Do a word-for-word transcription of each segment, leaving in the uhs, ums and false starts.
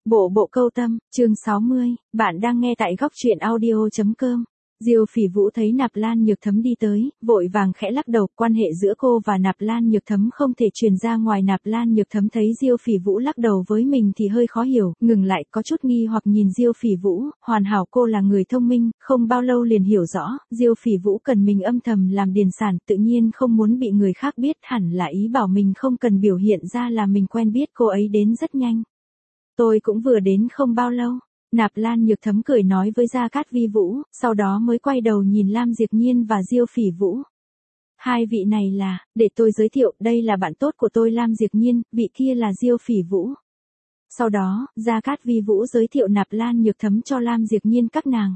Bộ bộ câu tâm, chương sáu mươi, bạn đang nghe tại góc truyện audio chấm com. Diêu Phỉ Vũ thấy Nạp Lan Nhược Thấm đi tới, vội vàng khẽ lắc đầu, quan hệ giữa cô và Nạp Lan Nhược Thấm không thể truyền ra ngoài. Nạp Lan Nhược Thấm thấy Diêu Phỉ Vũ lắc đầu với mình thì hơi khó hiểu, ngừng lại, có chút nghi hoặc nhìn Diêu Phỉ Vũ, hoàn hảo cô là người thông minh, không bao lâu liền hiểu rõ, Diêu Phỉ Vũ cần mình âm thầm làm điền sản, tự nhiên không muốn bị người khác biết, hẳn là ý bảo mình không cần biểu hiện ra là mình quen biết cô ấy đến rất nhanh. Tôi cũng vừa đến không bao lâu. Nạp Lan Nhược Thấm cười nói với Gia Cát Vi Vũ, sau đó mới quay đầu nhìn Lam Diệp Nhiên và Diêu Phỉ Vũ. Hai vị này là, để tôi giới thiệu, đây là bạn tốt của tôi Lam Diệp Nhiên, vị kia là Diêu Phỉ Vũ. Sau đó, Gia Cát Vi Vũ giới thiệu Nạp Lan Nhược Thấm cho Lam Diệp Nhiên các nàng.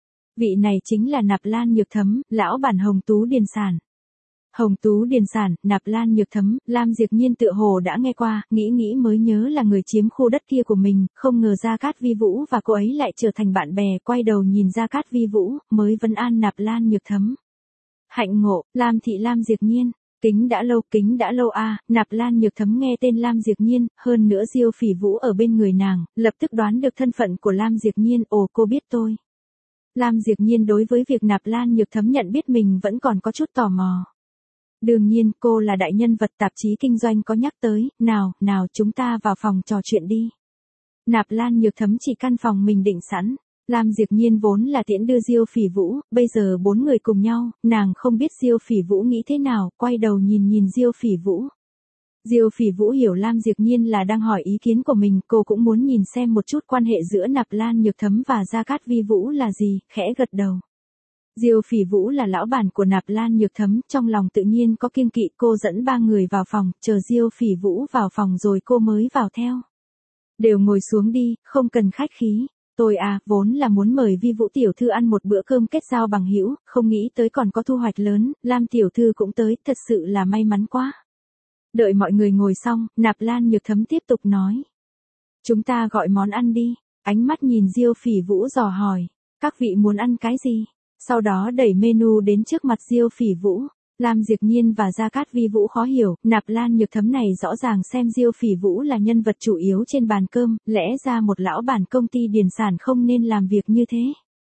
Vị này chính là Nạp Lan Nhược Thấm, lão bản Hồng Tú Điền Sản. Hồng Tú Điền Sản, Nạp Lan Nhược Thấm, Lam Diệp Nhiên tựa hồ đã nghe qua, nghĩ nghĩ mới nhớ là người chiếm khu đất kia của mình, không ngờ Gia Cát Vi Vũ và cô ấy lại trở thành bạn bè, quay đầu nhìn Gia Cát Vi Vũ, mới vấn an Nạp Lan Nhược Thấm. Hạnh ngộ, Lam thị Lam Diệp Nhiên, kính đã lâu, kính đã lâu a. À, Nạp Lan Nhược Thấm nghe tên Lam Diệp Nhiên, hơn nữa Diêu Phỉ Vũ ở bên người nàng, lập tức đoán được thân phận của Lam Diệp Nhiên, ồ cô biết tôi. Lam Diệp Nhiên đối với việc Nạp Lan Nhược Thấm nhận biết mình vẫn còn có chút tò mò. Đương nhiên, cô là đại nhân vật tạp chí kinh doanh có nhắc tới, nào, nào chúng ta vào phòng trò chuyện đi. Nạp Lan Nhược Thấm chỉ căn phòng mình định sẵn, Lam Diệp Nhiên vốn là tiễn đưa Diêu Phỉ Vũ, bây giờ bốn người cùng nhau, nàng không biết Diêu Phỉ Vũ nghĩ thế nào, quay đầu nhìn nhìn Diêu Phỉ Vũ. Diêu Phỉ Vũ hiểu Lam Diệp Nhiên là đang hỏi ý kiến của mình, cô cũng muốn nhìn xem một chút quan hệ giữa Nạp Lan Nhược Thấm và Gia Cát Vi Vũ là gì, khẽ gật đầu. Diêu Phỉ Vũ là lão bản của Nạp Lan Nhược Thấm, trong lòng tự nhiên có kiêng kỵ, cô dẫn ba người vào phòng, chờ Diêu Phỉ Vũ vào phòng rồi cô mới vào theo. Đều ngồi xuống đi, không cần khách khí. Tôi à, vốn là muốn mời Vi Vũ tiểu thư ăn một bữa cơm kết giao bằng hữu, không nghĩ tới còn có thu hoạch lớn, Lam tiểu thư cũng tới, thật sự là may mắn quá. Đợi mọi người ngồi xong, Nạp Lan Nhược Thấm tiếp tục nói. Chúng ta gọi món ăn đi, ánh mắt nhìn Diêu Phỉ Vũ dò hỏi, các vị muốn ăn cái gì? Sau đó đẩy menu đến trước mặt Diêu Phỉ Vũ. Lam Diệp Nhiên và Gia Cát Vi Vũ khó hiểu, Nạp Lan Nhược Thấm này rõ ràng xem Diêu Phỉ Vũ là nhân vật chủ yếu trên bàn cơm, lẽ ra một lão bản công ty điền sản không nên làm việc như thế.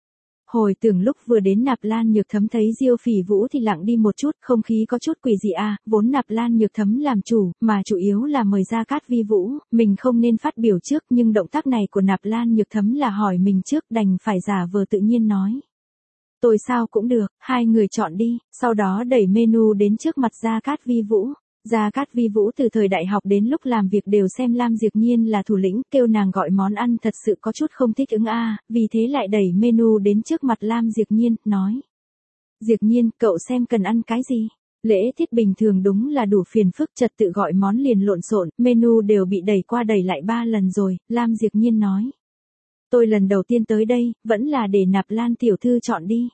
Hồi tưởng lúc vừa đến Nạp Lan Nhược Thấm thấy Diêu Phỉ Vũ thì lặng đi một chút, không khí có chút quỷ dị à, vốn Nạp Lan Nhược Thấm làm chủ, mà chủ yếu là mời Gia Cát Vi Vũ, mình không nên phát biểu trước, nhưng động tác này của Nạp Lan Nhược Thấm là hỏi mình trước, đành phải giả vờ tự nhiên nói. Tôi sao cũng được, hai người chọn đi, sau đó đẩy menu đến trước mặt Gia Cát Vi Vũ. Gia Cát Vi Vũ từ thời đại học đến lúc làm việc đều xem Lam Diệp Nhiên là thủ lĩnh, kêu nàng gọi món ăn thật sự có chút không thích ứng a, à, vì thế lại đẩy menu đến trước mặt Lam Diệp Nhiên, nói. Diệp Nhiên, cậu xem cần ăn cái gì? Lễ tiết bình thường đúng là đủ phiền phức, trật tự gọi món liền lộn xộn, menu đều bị đẩy qua đẩy lại ba lần rồi, Lam Diệp Nhiên nói. Tôi lần đầu tiên tới đây, vẫn là để Nạp Lan tiểu thư chọn đi.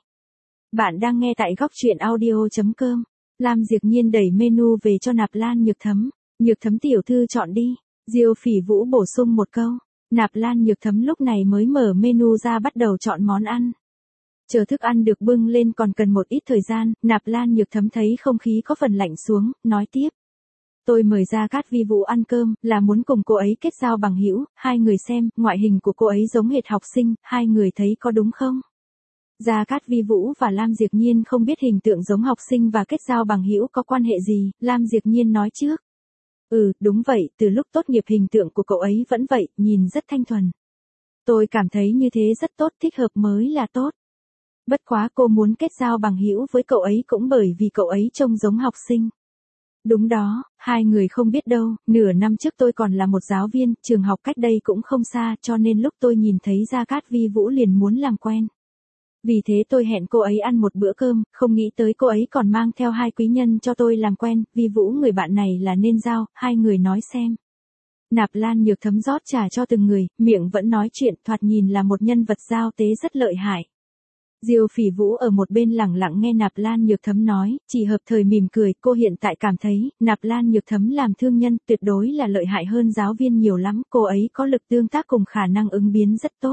Bạn đang nghe tại góc truyện audio chấm com. Lam Diệp Nhiên đẩy menu về cho Nạp Lan Nhược Thấm. Nhược Thấm tiểu thư chọn đi. Diêu Phỉ Vũ bổ sung một câu. Nạp Lan Nhược Thấm lúc này mới mở menu ra bắt đầu chọn món ăn. Chờ thức ăn được bưng lên còn cần một ít thời gian, Nạp Lan Nhược Thấm thấy không khí có phần lạnh xuống, nói tiếp. Tôi mời Gia Cát Vi Vũ ăn cơm, là muốn cùng cô ấy kết giao bằng hữu, hai người xem, ngoại hình của cô ấy giống hệt học sinh, hai người thấy có đúng không? Gia Cát Vi Vũ và Lam Diệp Nhiên không biết hình tượng giống học sinh và kết giao bằng hữu có quan hệ gì, Lam Diệp Nhiên nói trước. Ừ, đúng vậy, từ lúc tốt nghiệp hình tượng của cậu ấy vẫn vậy, nhìn rất thanh thuần. Tôi cảm thấy như thế rất tốt, thích hợp mới là tốt. Bất quá cô muốn kết giao bằng hữu với cậu ấy cũng bởi vì cậu ấy trông giống học sinh. Đúng đó, hai người không biết đâu, nửa năm trước tôi còn là một giáo viên, trường học cách đây cũng không xa, cho nên lúc tôi nhìn thấy Gia Cát Vi Vũ liền muốn làm quen. Vì thế tôi hẹn cô ấy ăn một bữa cơm, không nghĩ tới cô ấy còn mang theo hai quý nhân cho tôi làm quen, Vi Vũ người bạn này là nên giao, hai người nói xem. Nạp Lan Nhược Thấm rót trà cho từng người, miệng vẫn nói chuyện, thoạt nhìn là một nhân vật giao tế rất lợi hại. Diêu Phỉ Vũ ở một bên lẳng lặng nghe Nạp Lan Nhược Thấm nói, chỉ hợp thời mỉm cười, cô hiện tại cảm thấy, Nạp Lan Nhược Thấm làm thương nhân tuyệt đối là lợi hại hơn giáo viên nhiều lắm, cô ấy có lực tương tác cùng khả năng ứng biến rất tốt.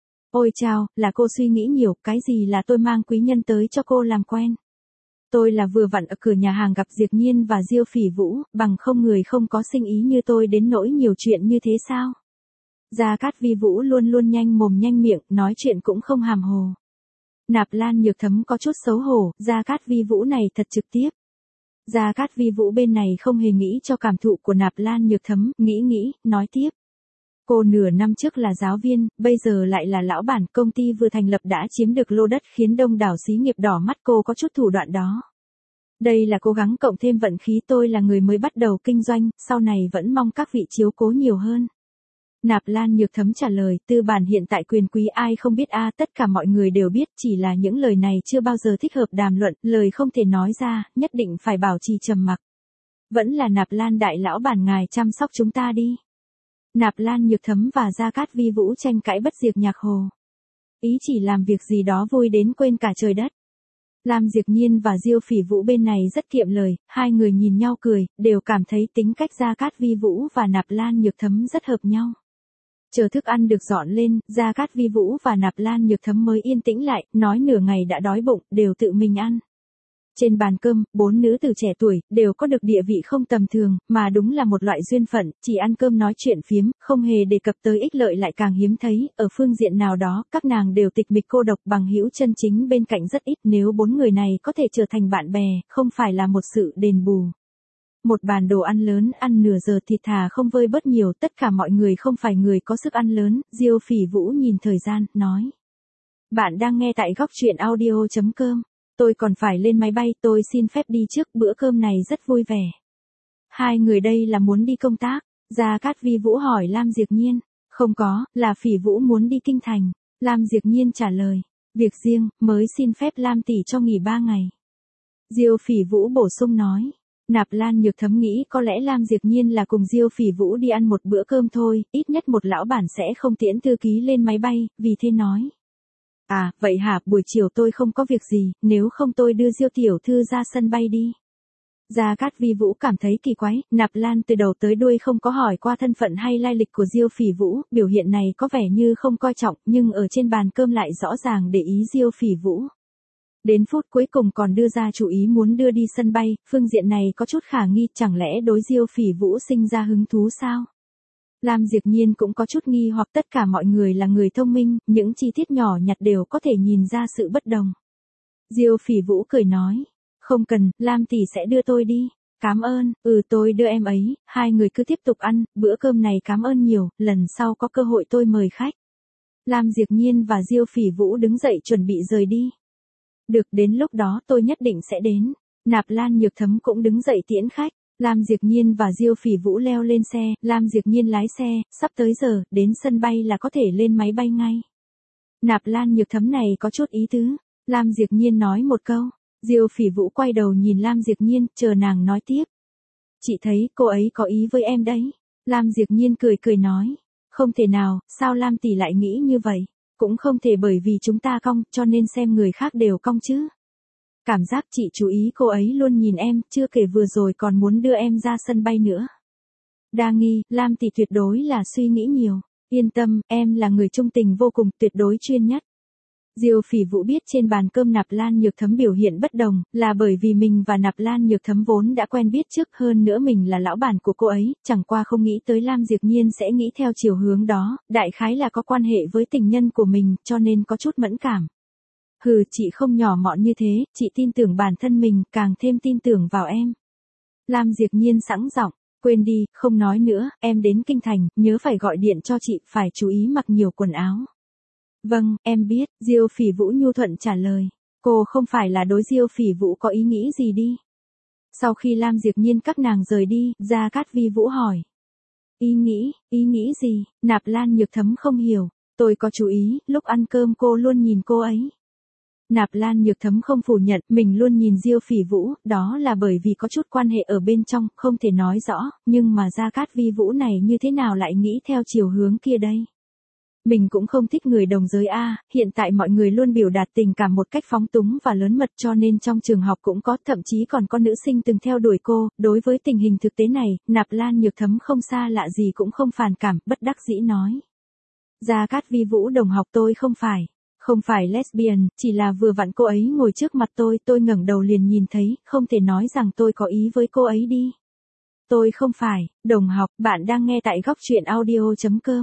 Ôi chao, là cô suy nghĩ nhiều, cái gì là tôi mang quý nhân tới cho cô làm quen. Tôi là vừa vặn ở cửa nhà hàng gặp Diệp Nhiên và Diêu Phỉ Vũ, bằng không người không có sinh ý như tôi đến nỗi nhiều chuyện như thế sao? Gia Cát Vi Vũ luôn luôn nhanh mồm nhanh miệng, nói chuyện cũng không hàm hồ. Nạp Lan Nhược Thấm có chút xấu hổ, Gia Cát Vi Vũ này thật trực tiếp. Gia Cát Vi Vũ bên này không hề nghĩ cho cảm thụ của Nạp Lan Nhược Thấm, nghĩ nghĩ, nói tiếp. Cô nửa năm trước là giáo viên, bây giờ lại là lão bản, công ty vừa thành lập đã chiếm được lô đất khiến đông đảo xí nghiệp đỏ mắt cô có chút thủ đoạn đó. Đây là cố gắng cộng thêm vận khí, tôi là người mới bắt đầu kinh doanh, sau này vẫn mong các vị chiếu cố nhiều hơn. Nạp Lan Nhược Thấm trả lời, tư bản hiện tại quyền quý ai không biết a, tất cả mọi người đều biết, chỉ là những lời này chưa bao giờ thích hợp đàm luận, lời không thể nói ra, nhất định phải bảo trì trầm mặc. Vẫn là Nạp Lan đại lão bản ngài chăm sóc chúng ta đi. Nạp Lan Nhược Thấm và Gia Cát Vi Vũ tranh cãi bất diệt nhạc hồ. Ý chỉ làm việc gì đó vui đến quên cả trời đất. Lam Diệp Nhiên và Diêu Phỉ Vũ bên này rất kiệm lời, hai người nhìn nhau cười, đều cảm thấy tính cách Gia Cát Vi Vũ và Nạp Lan Nhược Thấm rất hợp nhau. Chờ thức ăn được dọn lên, Gia Cát Vi Vũ và Nạp Lan Nhược Thấm mới yên tĩnh lại, nói nửa ngày đã đói bụng, đều tự mình ăn. Trên bàn cơm, bốn nữ tử trẻ tuổi, đều có được địa vị không tầm thường, mà đúng là một loại duyên phận, chỉ ăn cơm nói chuyện phiếm, không hề đề cập tới ích lợi lại càng hiếm thấy, ở phương diện nào đó, các nàng đều tịch mịch cô độc, bằng hữu chân chính bên cạnh rất ít, nếu bốn người này có thể trở thành bạn bè, không phải là một sự đền bù. Một bàn đồ ăn lớn, ăn nửa giờ thịt thà không vơi bớt nhiều, tất cả mọi người không phải người có sức ăn lớn, Diêu Phỉ Vũ nhìn thời gian, nói. Bạn đang nghe tại góc truyện audio chấm com. Tôi còn phải lên máy bay, tôi xin phép đi trước, bữa cơm này rất vui vẻ. Hai người đây là muốn đi công tác, Gia Cát Vi Vũ hỏi Lam Diệp Nhiên. Không có, là Phỉ Vũ muốn đi kinh thành. Lam Diệp Nhiên trả lời. Việc riêng, mới xin phép Lam tỷ cho nghỉ ba ngày. Diêu Phỉ Vũ bổ sung nói. Nạp Lan Nhược Thấm nghĩ có lẽ Lam Diệp Nhiên là cùng Diêu Phỉ Vũ đi ăn một bữa cơm thôi, ít nhất một lão bản sẽ không tiễn thư ký lên máy bay, vì thế nói. À, vậy hả, buổi chiều tôi không có việc gì, nếu không tôi đưa Diêu tiểu thư ra sân bay đi. Gia Cát Vi Vũ cảm thấy kỳ quái, Nạp Lan từ đầu tới đuôi không có hỏi qua thân phận hay lai lịch của Diêu Phỉ Vũ, biểu hiện này có vẻ như không coi trọng, nhưng ở trên bàn cơm lại rõ ràng để ý Diêu Phỉ Vũ. Đến phút cuối cùng còn đưa ra chủ ý muốn đưa đi sân bay, phương diện này có chút khả nghi, chẳng lẽ đối Diêu Phỉ Vũ sinh ra hứng thú sao? Lam Diệp Nhiên cũng có chút nghi hoặc, tất cả mọi người là người thông minh, những chi tiết nhỏ nhặt đều có thể nhìn ra sự bất đồng. Diêu Phỉ Vũ cười nói, không cần, Lam tỷ sẽ đưa tôi đi. Cảm ơn, ừ tôi đưa em ấy, hai người cứ tiếp tục ăn, bữa cơm này cảm ơn nhiều, lần sau có cơ hội tôi mời khách. Lam Diệp Nhiên và Diêu Phỉ Vũ đứng dậy chuẩn bị rời đi. Được, đến lúc đó tôi nhất định sẽ đến. Nạp Lan Nhược Thấm cũng đứng dậy tiễn khách. Lam Diệp Nhiên và Diêu Phỉ Vũ leo lên xe, Lam Diệp Nhiên lái xe, sắp tới giờ, đến sân bay là có thể lên máy bay ngay. Nạp Lan Nhược Thấm này có chút ý tứ. Lam Diệp Nhiên nói một câu. Diêu Phỉ Vũ quay đầu nhìn Lam Diệp Nhiên, chờ nàng nói tiếp. Chị thấy cô ấy có ý với em đấy. Lam Diệp Nhiên cười cười nói. Không thể nào, sao Lam tỷ lại nghĩ như vậy? Cũng không thể bởi vì chúng ta cong, cho nên xem người khác đều cong chứ. Cảm giác chị chú ý cô ấy luôn nhìn em, chưa kể vừa rồi còn muốn đưa em ra sân bay nữa. Đa nghi, Lam tỷ tuyệt đối là suy nghĩ nhiều. Yên tâm, em là người trung tình vô cùng, tuyệt đối chuyên nhất. Diêu Phỉ Vũ biết trên bàn cơm Nạp Lan Nhược Thấm biểu hiện bất đồng, là bởi vì mình và Nạp Lan Nhược Thấm vốn đã quen biết trước, hơn nữa mình là lão bản của cô ấy, chẳng qua không nghĩ tới Lam Diệp Nhiên sẽ nghĩ theo chiều hướng đó, đại khái là có quan hệ với tình nhân của mình, cho nên có chút mẫn cảm. Hừ, chị không nhỏ mọn như thế, chị tin tưởng bản thân mình, càng thêm tin tưởng vào em. Lam Diệp Nhiên sẵn giọng, quên đi, không nói nữa, em đến kinh thành, nhớ phải gọi điện cho chị, phải chú ý mặc nhiều quần áo. Vâng, em biết, Diêu Phỉ Vũ nhu thuận trả lời. Cô không phải là đối Diêu Phỉ Vũ có ý nghĩ gì đi. Sau khi Lam Diệp Nhiên các nàng rời đi, Gia Cát Vi Vũ hỏi. Ý nghĩ, ý nghĩ gì? Nạp Lan Nhược Thấm không hiểu. Tôi có chú ý, lúc ăn cơm cô luôn nhìn cô ấy. Nạp Lan Nhược Thấm không phủ nhận, mình luôn nhìn Diêu Phỉ Vũ, đó là bởi vì có chút quan hệ ở bên trong, không thể nói rõ, nhưng mà Gia Cát Vi Vũ này như thế nào lại nghĩ theo chiều hướng kia đây? Mình cũng không thích người đồng giới A, hiện tại mọi người luôn biểu đạt tình cảm một cách phóng túng và lớn mật, cho nên trong trường học cũng có, thậm chí còn có nữ sinh từng theo đuổi cô, đối với tình hình thực tế này, Nạp Lan Nhược Thấm không xa lạ gì cũng không phản cảm, bất đắc dĩ nói. Gia Cát Vi Vũ đồng học tôi không phải, không phải lesbian, chỉ là vừa vặn cô ấy ngồi trước mặt tôi, tôi ngẩng đầu liền nhìn thấy, không thể nói rằng tôi có ý với cô ấy đi. Tôi không phải, đồng học, bạn đang nghe tại góc truyện audio chấm com.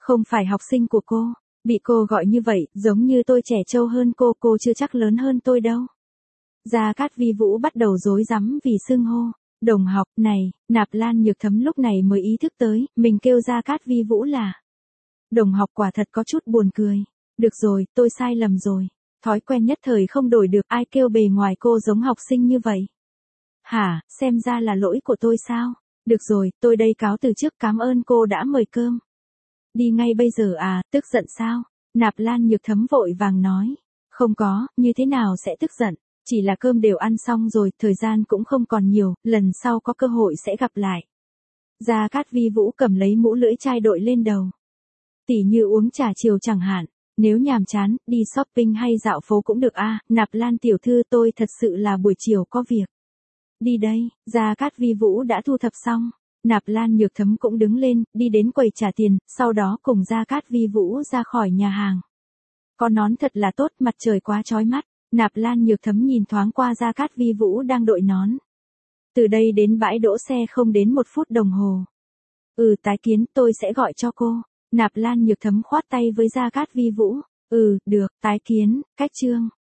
Không phải học sinh của cô. Bị cô gọi như vậy, giống như tôi trẻ trâu hơn cô, cô chưa chắc lớn hơn tôi đâu. Gia Cát Vi Vũ bắt đầu rối rắm vì xưng hô. Đồng học, này, Nạp Lan Nhược Thấm lúc này mới ý thức tới, mình kêu Gia Cát Vi Vũ là. Đồng học quả thật có chút buồn cười. Được rồi, tôi sai lầm rồi. Thói quen nhất thời không đổi được, ai kêu bề ngoài cô giống học sinh như vậy. Hả, xem ra là lỗi của tôi sao? Được rồi, tôi đây cáo từ trước, cảm ơn cô đã mời cơm. Đi ngay bây giờ à, tức giận sao? Nạp Lan Nhược Thấm vội vàng nói. Không có, như thế nào sẽ tức giận? Chỉ là cơm đều ăn xong rồi, thời gian cũng không còn nhiều, lần sau có cơ hội sẽ gặp lại. Gia Cát Vi Vũ cầm lấy mũ lưỡi chai đội lên đầu. Tỉ như uống trà chiều chẳng hạn, nếu nhàm chán, đi shopping hay dạo phố cũng được a. Nạp Lan tiểu thư, tôi thật sự là buổi chiều có việc. Đi đây, Gia Cát Vi Vũ đã thu thập xong. Nạp Lan Nhược Thấm cũng đứng lên, đi đến quầy trả tiền, sau đó cùng Gia Cát Vi Vũ ra khỏi nhà hàng. Có nón thật là tốt, mặt trời quá chói mắt. Nạp Lan Nhược Thấm nhìn thoáng qua Gia Cát Vi Vũ đang đội nón. Từ đây đến bãi đỗ xe không đến một phút đồng hồ. Ừ, tái kiến, tôi sẽ gọi cho cô. Nạp Lan Nhược Thấm khoát tay với Gia Cát Vi Vũ. Ừ, được, tái kiến, cách chương.